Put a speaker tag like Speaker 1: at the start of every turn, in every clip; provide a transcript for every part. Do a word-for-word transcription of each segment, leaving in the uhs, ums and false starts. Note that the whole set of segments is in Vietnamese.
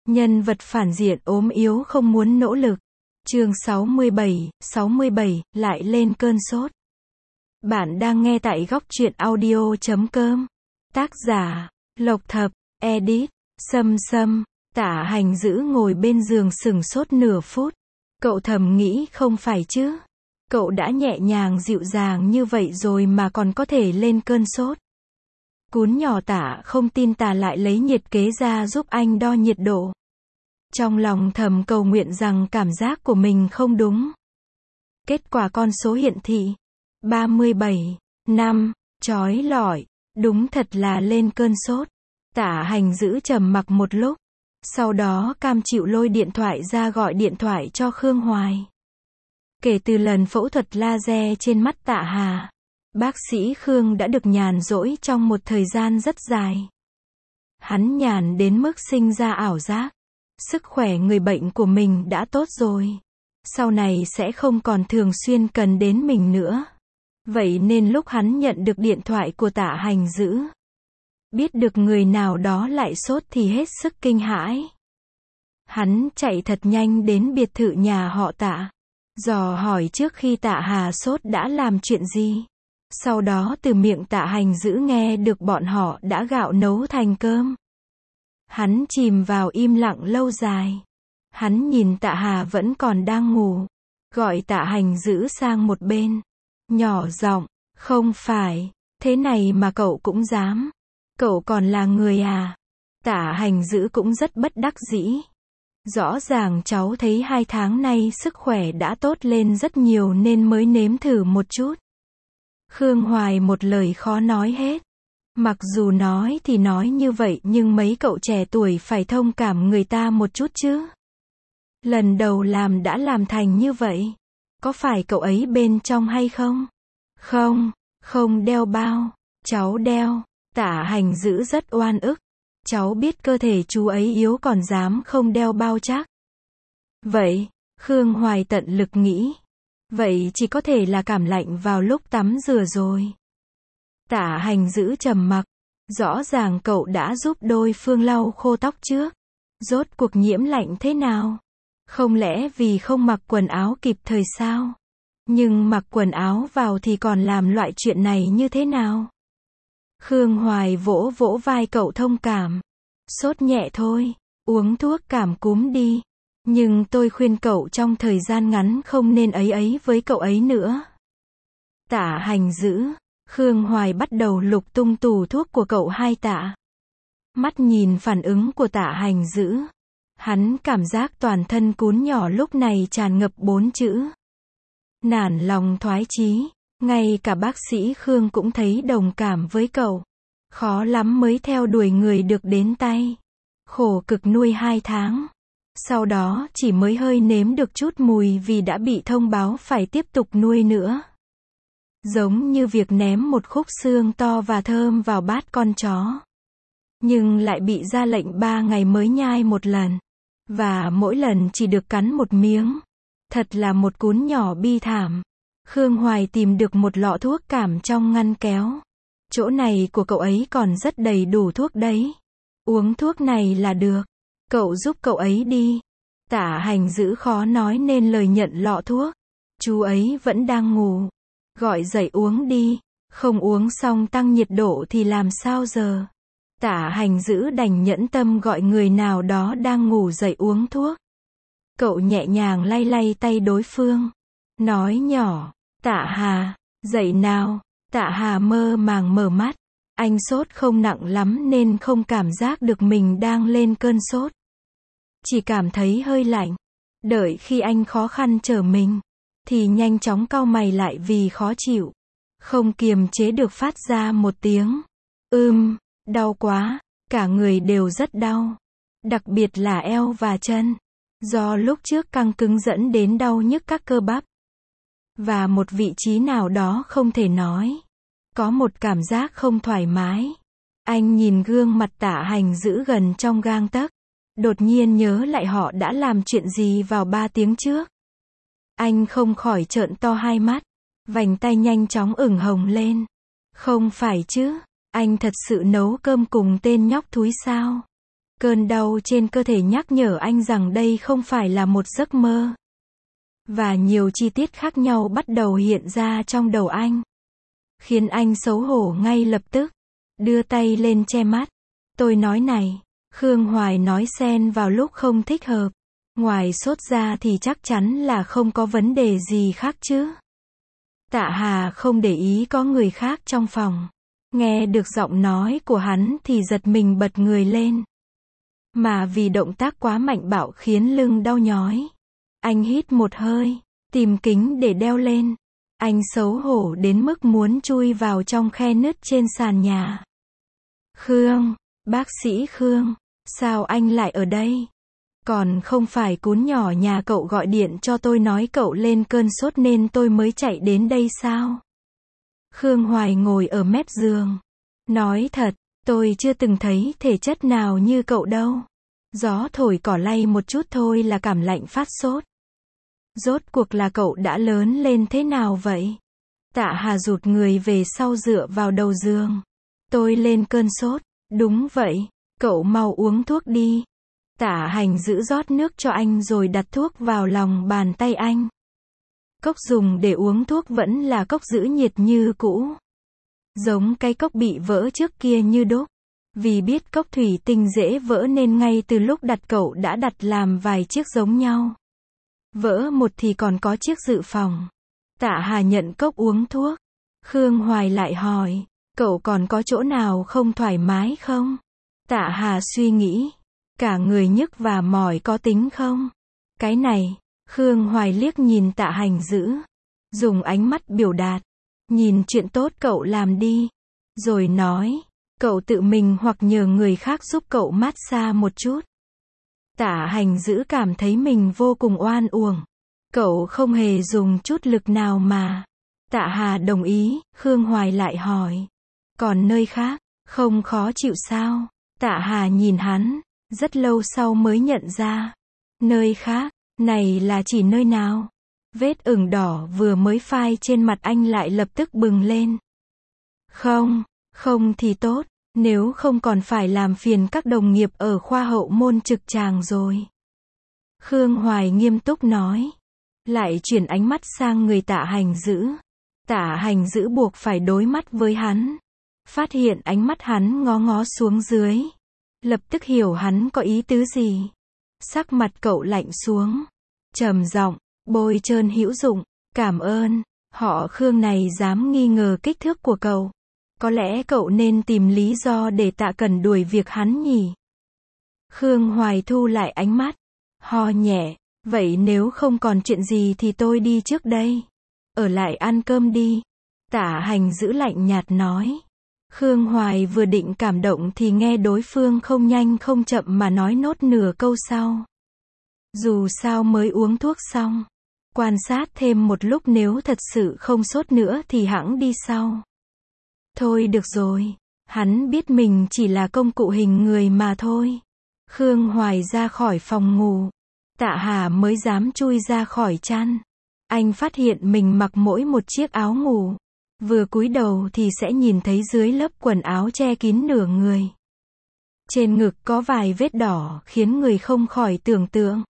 Speaker 1: Nhân vật phản diện ốm yếu không muốn nỗ lực. Chương sáu mươi bảy, sáu mươi bảy, lại lên cơn sốt. Bạn đang nghe tại góc truyện audio chấm com. Tác giả, Lộc Thập, edit, Sâm Sâm. Tạ Hành Dữ ngồi bên giường sửng sốt nửa phút. Cậu thầm nghĩ không phải chứ. Cậu đã nhẹ nhàng dịu dàng như vậy rồi mà còn có thể lên cơn sốt. Cún nhỏ Tạ không tin Tà lại lấy nhiệt kế ra giúp anh đo nhiệt độ. Trong lòng thầm cầu nguyện rằng cảm giác của mình không đúng. Kết quả con số hiển thị ba mươi bảy, năm, chói lọi, đúng thật là lên cơn sốt. Tạ Hành Dữ trầm mặc một lúc, sau đó cam chịu lôi điện thoại ra gọi điện thoại cho Khương Hoài. Kể từ lần phẫu thuật laser trên mắt Tạ Hà, bác sĩ Khương đã được nhàn rỗi trong một thời gian rất dài. Hắn nhàn đến mức sinh ra ảo giác, sức khỏe người bệnh của mình đã tốt rồi, sau này sẽ không còn thường xuyên cần đến mình nữa. Vậy nên lúc hắn nhận được điện thoại của Tạ Hành Dữ, biết được người nào đó lại sốt thì hết sức kinh hãi. Hắn chạy thật nhanh đến biệt thự nhà họ Tạ, dò hỏi trước khi Tạ Hà sốt đã làm chuyện gì. Sau đó từ miệng Tạ Hành Dữ nghe được bọn họ đã gạo nấu thành cơm. Hắn chìm vào im lặng lâu dài. Hắn nhìn Tạ Hà vẫn còn đang ngủ, gọi Tạ Hành Dữ sang một bên, nhỏ giọng, không phải, thế này mà cậu cũng dám. Cậu còn là người à? Tạ Hành Dữ cũng rất bất đắc dĩ. Rõ ràng cháu thấy hai tháng nay sức khỏe đã tốt lên rất nhiều nên mới nếm thử một chút. Khương Hoài một lời khó nói hết. Mặc dù nói thì nói như vậy nhưng mấy cậu trẻ tuổi phải thông cảm người ta một chút chứ. Lần đầu làm đã làm thành như vậy. Có phải cậu ấy bên trong hay không? Không, không đeo bao. Cháu đeo. Tạ Hành Dữ rất oan ức. Cháu biết cơ thể chú ấy yếu còn dám không đeo bao chắc. Vậy, Khương Hoài tận lực nghĩ. Vậy chỉ có thể là cảm lạnh vào lúc tắm rửa rồi. Tạ Hành Dữ trầm mặc. Rõ ràng cậu đã giúp đối phương lau khô tóc trước. Rốt cuộc nhiễm lạnh thế nào? Không lẽ vì không mặc quần áo kịp thời sao? Nhưng mặc quần áo vào thì còn làm loại chuyện này như thế nào? Khương Hoài vỗ vỗ vai cậu thông cảm. Sốt nhẹ thôi, uống thuốc cảm cúm đi. Nhưng tôi khuyên cậu trong thời gian ngắn không nên ấy ấy với cậu ấy nữa. Tạ Hành Dữ. Khương Hoài bắt đầu lục tung tủ thuốc của cậu hai Tạ. Mắt nhìn phản ứng của Tạ Hành Dữ, hắn cảm giác toàn thân cún nhỏ lúc này tràn ngập bốn chữ: nản lòng thoái chí. Ngay cả bác sĩ Khương cũng thấy đồng cảm với cậu. Khó lắm mới theo đuổi người được đến tay. Khổ cực nuôi hai tháng. Sau đó chỉ mới hơi nếm được chút mùi vì đã bị thông báo phải tiếp tục nuôi nữa. Giống như việc ném một khúc xương to và thơm vào bát con chó. Nhưng lại bị ra lệnh ba ngày mới nhai một lần. Và mỗi lần chỉ được cắn một miếng. Thật là một cún nhỏ bi thảm. Khương Hoài tìm được một lọ thuốc cảm trong ngăn kéo. Chỗ này của cậu ấy còn rất đầy đủ thuốc đấy. Uống thuốc này là được. Cậu giúp cậu ấy đi. Tạ Hành Dữ khó nói nên lời nhận lọ thuốc. Chú ấy vẫn đang ngủ. Gọi dậy uống đi. Không uống xong tăng nhiệt độ thì làm sao giờ? Tạ Hành Dữ đành nhẫn tâm gọi người nào đó đang ngủ dậy uống thuốc. Cậu nhẹ nhàng lay lay tay đối phương. Nói nhỏ, Tạ Hà, dậy nào. Tạ Hà mơ màng mở mắt. Anh sốt không nặng lắm nên không cảm giác được mình đang lên cơn sốt. Chỉ cảm thấy hơi lạnh. Đợi khi anh khó khăn trở mình, thì nhanh chóng cau mày lại vì khó chịu. Không kiềm chế được phát ra một tiếng. Ưm, đau quá. Cả người đều rất đau. Đặc biệt là eo và chân. Do lúc trước căng cứng dẫn đến đau nhức các cơ bắp. Và một vị trí nào đó không thể nói. Có một cảm giác không thoải mái. Anh nhìn gương mặt Tạ Hành Dữ gần trong gang tấc. Đột nhiên nhớ lại họ đã làm chuyện gì vào ba tiếng trước. Anh không khỏi trợn to hai mắt. Vành tay nhanh chóng ửng hồng lên. Không phải chứ, anh thật sự nấu cơm cùng tên nhóc thúi sao? Cơn đau trên cơ thể nhắc nhở anh rằng đây không phải là một giấc mơ. Và nhiều chi tiết khác nhau bắt đầu hiện ra trong đầu anh, khiến anh xấu hổ ngay lập tức, đưa tay lên che mắt. Tôi nói này, Khương Hoài nói xen vào lúc không thích hợp. Ngoài sốt ra thì chắc chắn là không có vấn đề gì khác chứ. Tạ Hà không để ý có người khác trong phòng. Nghe được giọng nói của hắn thì giật mình bật người lên. Mà vì động tác quá mạnh bạo khiến lưng đau nhói. Anh hít một hơi, tìm kính để đeo lên. Anh xấu hổ đến mức muốn chui vào trong khe nứt trên sàn nhà. Khương, bác sĩ Khương, sao anh lại ở đây? Còn không phải cún nhỏ nhà cậu gọi điện cho tôi nói cậu lên cơn sốt nên tôi mới chạy đến đây sao? Khương Hoài ngồi ở mép giường. Nói thật, tôi chưa từng thấy thể chất nào như cậu đâu. Gió thổi cỏ lay một chút thôi là cảm lạnh phát sốt. Rốt cuộc là cậu đã lớn lên thế nào vậy? Tạ Hà rụt người về sau dựa vào đầu giường. Tôi lên cơn sốt. Đúng vậy, cậu mau uống thuốc đi. Tạ Hành giữ rót nước cho anh rồi đặt thuốc vào lòng bàn tay anh. Cốc dùng để uống thuốc vẫn là cốc giữ nhiệt như cũ. Giống cái cốc bị vỡ trước kia như đúc. Vì biết cốc thủy tinh dễ vỡ nên ngay từ lúc đặt cậu đã đặt làm vài chiếc giống nhau. Vỡ một thì còn có chiếc dự phòng. Tạ Hà nhận cốc uống thuốc. Khương Hoài lại hỏi, cậu còn có chỗ nào không thoải mái không? Tạ Hà suy nghĩ, cả người nhức và mỏi có tính không? Cái này, Khương Hoài liếc nhìn Tạ Hành giữ, dùng ánh mắt biểu đạt, nhìn chuyện tốt cậu làm đi. Rồi nói, cậu tự mình hoặc nhờ người khác giúp cậu massage một chút. Tạ Hành giữ cảm thấy mình vô cùng oan uổng. Cậu không hề dùng chút lực nào mà. Tạ Hà đồng ý, Khương Hoài lại hỏi. Còn nơi khác, không khó chịu sao? Tạ Hà nhìn hắn, rất lâu sau mới nhận ra. Nơi khác, này là chỉ nơi nào? Vết ửng đỏ vừa mới phai trên mặt anh lại lập tức bừng lên. Không, không thì tốt, nếu không còn phải làm phiền các đồng nghiệp ở khoa hậu môn trực tràng rồi. Khương Hoài nghiêm túc nói. Lại chuyển ánh mắt sang người Tạ Hành giữ. Tạ Hành giữ buộc phải đối mắt với hắn. Phát hiện ánh mắt hắn ngó ngó xuống dưới. Lập tức hiểu hắn có ý tứ gì. Sắc mặt cậu lạnh xuống. Trầm giọng, bôi trơn hữu dụng, cảm ơn. Họ Khương này dám nghi ngờ kích thước của cậu. Có lẽ cậu nên tìm lý do để Tạ Cẩn đuổi việc hắn nhỉ. Khương Hoài thu lại ánh mắt. Ho nhẹ. Vậy nếu không còn chuyện gì thì tôi đi trước đây. Ở lại ăn cơm đi. Tạ Hành giữ lạnh nhạt nói. Khương Hoài vừa định cảm động thì nghe đối phương không nhanh không chậm mà nói nốt nửa câu sau. Dù sao mới uống thuốc xong. Quan sát thêm một lúc nếu thật sự không sốt nữa thì hẵng đi sau. Thôi được rồi. Hắn biết mình chỉ là công cụ hình người mà thôi. Khương Hoài ra khỏi phòng ngủ. Tạ Hà mới dám chui ra khỏi chăn. Anh phát hiện mình mặc mỗi một chiếc áo ngủ. Vừa cúi đầu thì sẽ nhìn thấy dưới lớp quần áo che kín nửa người. Trên ngực có vài vết đỏ khiến người không khỏi tưởng tượng.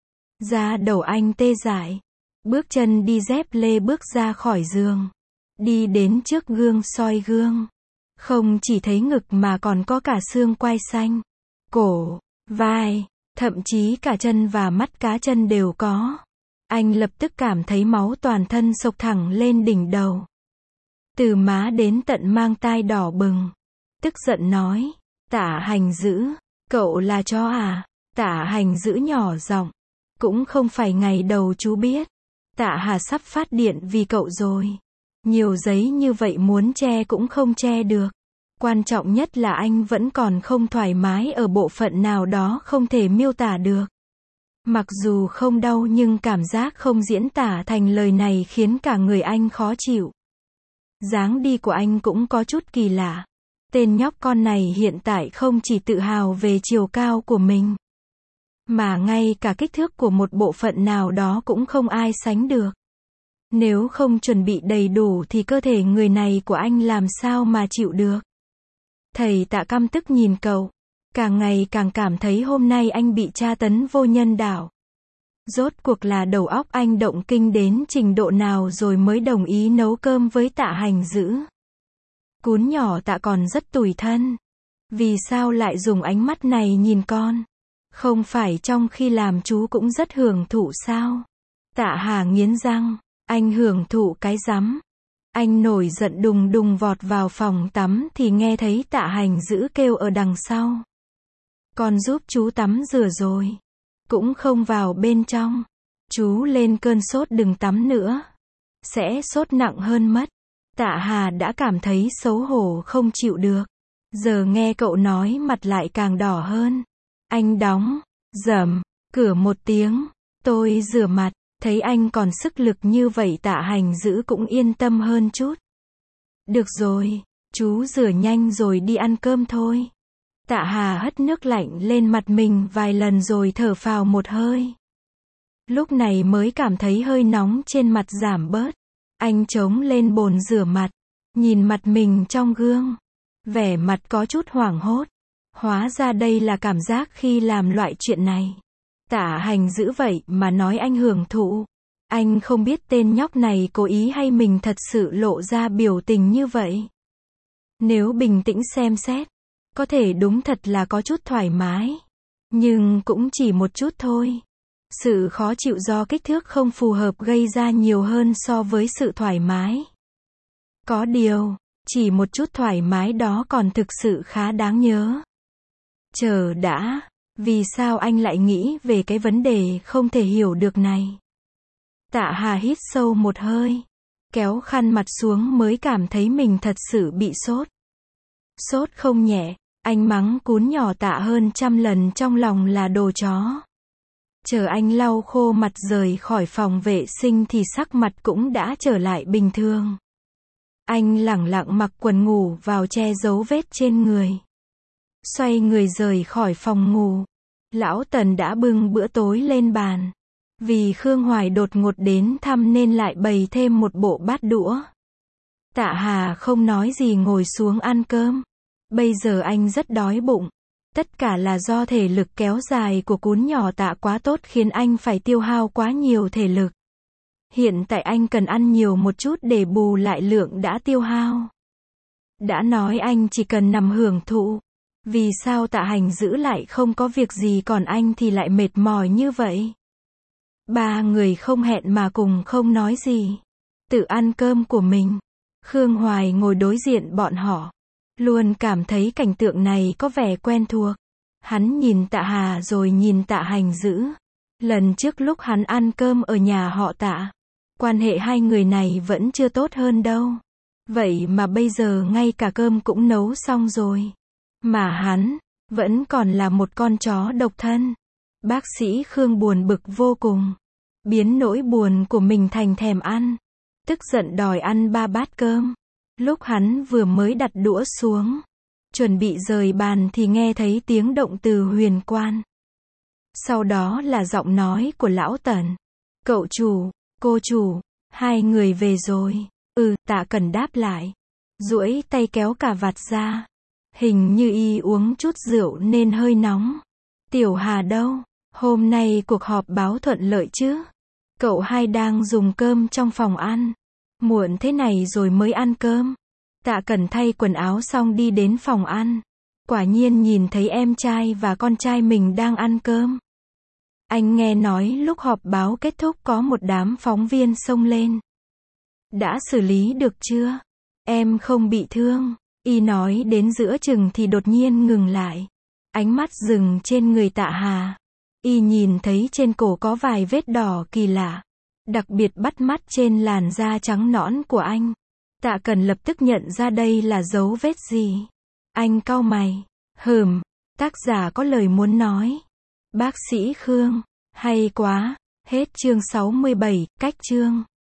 Speaker 1: Da đầu anh tê dại. Bước chân đi dép lê bước ra khỏi giường. Đi đến trước gương soi gương. Không chỉ thấy ngực mà còn có cả xương quai xanh, cổ, vai, thậm chí cả chân và mắt cá chân đều có. Anh lập tức cảm thấy máu toàn thân xộc thẳng lên đỉnh đầu. Từ má đến tận mang tai đỏ bừng. Tức giận nói, Tạ Hành giữ, cậu là chó à? Tạ Hành giữ nhỏ giọng, cũng không phải ngày đầu chú biết. Tạ Hà sắp phát điện vì cậu rồi. Nhiều giấy như vậy muốn che cũng không che được. Quan trọng nhất là anh vẫn còn không thoải mái ở bộ phận nào đó không thể miêu tả được. Mặc dù không đau nhưng cảm giác không diễn tả thành lời này khiến cả người anh khó chịu. Dáng đi của anh cũng có chút kỳ lạ. Tên nhóc con này hiện tại không chỉ tự hào về chiều cao của mình, mà ngay cả kích thước của một bộ phận nào đó cũng không ai sánh được. Nếu không chuẩn bị đầy đủ thì cơ thể người này của anh làm sao mà chịu được. Thầy Tạ căm tức nhìn cậu. Càng ngày càng cảm thấy hôm nay anh bị tra tấn vô nhân đạo. Rốt cuộc là đầu óc anh động kinh đến trình độ nào rồi mới đồng ý nấu cơm với Tạ Hành Dữ. Cún nhỏ Tạ còn rất tủi thân. Vì sao lại dùng ánh mắt này nhìn con? Không phải trong khi làm chú cũng rất hưởng thụ sao? Tạ Hà nghiến răng, anh hưởng thụ cái rắm. Anh nổi giận đùng đùng vọt vào phòng tắm thì nghe thấy Tạ Hành Dữ kêu ở đằng sau. Con giúp chú tắm rửa rồi. Cũng không vào bên trong. Chú lên cơn sốt đừng tắm nữa. Sẽ sốt nặng hơn mất. Tạ Hà đã cảm thấy xấu hổ không chịu được. Giờ nghe cậu nói mặt lại càng đỏ hơn. Anh đóng, dầm, cửa một tiếng. Tôi rửa mặt, thấy anh còn sức lực như vậy Tạ Hành Dữ cũng yên tâm hơn chút. Được rồi, chú rửa nhanh rồi đi ăn cơm thôi. Tạ Hà hất nước lạnh lên mặt mình vài lần rồi thở phào một hơi. Lúc này mới cảm thấy hơi nóng trên mặt giảm bớt. Anh chống lên bồn rửa mặt, nhìn mặt mình trong gương. Vẻ mặt có chút hoảng hốt. Hóa ra đây là cảm giác khi làm loại chuyện này. Tạ Hành Dữ vậy mà nói anh hưởng thụ. Anh không biết tên nhóc này cố ý hay mình thật sự lộ ra biểu tình như vậy. Nếu bình tĩnh xem xét, có thể đúng thật là có chút thoải mái. Nhưng cũng chỉ một chút thôi. Sự khó chịu do kích thước không phù hợp gây ra nhiều hơn so với sự thoải mái. Có điều, chỉ một chút thoải mái đó còn thực sự khá đáng nhớ. Chờ đã, vì sao anh lại nghĩ về cái vấn đề không thể hiểu được này? Tạ Hà hít sâu một hơi, kéo khăn mặt xuống mới cảm thấy mình thật sự bị sốt. Sốt không nhẹ, anh mắng cún nhỏ Tạ hơn trăm lần trong lòng là đồ chó. Chờ anh lau khô mặt rời khỏi phòng vệ sinh thì sắc mặt cũng đã trở lại bình thường. Anh lẳng lặng mặc quần ngủ vào che giấu vết trên người. Xoay người rời khỏi phòng ngủ. Lão Tần đã bưng bữa tối lên bàn. Vì Khương Hoài đột ngột đến thăm nên lại bày thêm một bộ bát đũa. Tạ Hà không nói gì ngồi xuống ăn cơm. Bây giờ anh rất đói bụng. Tất cả là do thể lực kéo dài của cún nhỏ Tạ quá tốt khiến anh phải tiêu hao quá nhiều thể lực. Hiện tại anh cần ăn nhiều một chút để bù lại lượng đã tiêu hao. Đã nói anh chỉ cần nằm hưởng thụ. Vì sao Tạ Hành Dữ lại không có việc gì còn anh thì lại mệt mỏi như vậy? Ba người không hẹn mà cùng không nói gì. Tự ăn cơm của mình. Khương Hoài ngồi đối diện bọn họ. Luôn cảm thấy cảnh tượng này có vẻ quen thuộc. Hắn nhìn Tạ Hà rồi nhìn Tạ Hành Dữ. Lần trước lúc hắn ăn cơm ở nhà họ Tạ, quan hệ hai người này vẫn chưa tốt hơn đâu. Vậy mà bây giờ ngay cả cơm cũng nấu xong rồi. Mà hắn, vẫn còn là một con chó độc thân. Bác sĩ Khương buồn bực vô cùng. Biến nỗi buồn của mình thành thèm ăn. Tức giận đòi ăn ba bát cơm. Lúc hắn vừa mới đặt đũa xuống, chuẩn bị rời bàn thì nghe thấy tiếng động từ Huyền Quan. Sau đó là giọng nói của Lão Tần. Cậu chủ, cô chủ, hai người về rồi. Ừ, Tạ Cẩn đáp lại. Duỗi tay kéo cà vạt ra. Hình như y uống chút rượu nên hơi nóng. Tiểu Hà đâu? Hôm nay cuộc họp báo thuận lợi chứ? Cậu hai đang dùng cơm trong phòng ăn. Muộn thế này rồi mới ăn cơm. Tạ Cẩn thay quần áo xong đi đến phòng ăn. Quả nhiên nhìn thấy em trai và con trai mình đang ăn cơm. Anh nghe nói lúc họp báo kết thúc có một đám phóng viên xông lên. Đã xử lý được chưa? Em không bị thương. Y nói đến giữa chừng thì đột nhiên ngừng lại. Ánh mắt dừng trên người Tạ Hà. Y nhìn thấy trên cổ có vài vết đỏ kỳ lạ. Đặc biệt bắt mắt trên làn da trắng nõn của anh. Tạ Cẩn lập tức nhận ra đây là dấu vết gì. Anh cau mày. Hừm, tác giả có lời muốn nói. Bác sĩ Khương, hay quá. Hết chương sáu mươi bảy, cách chương.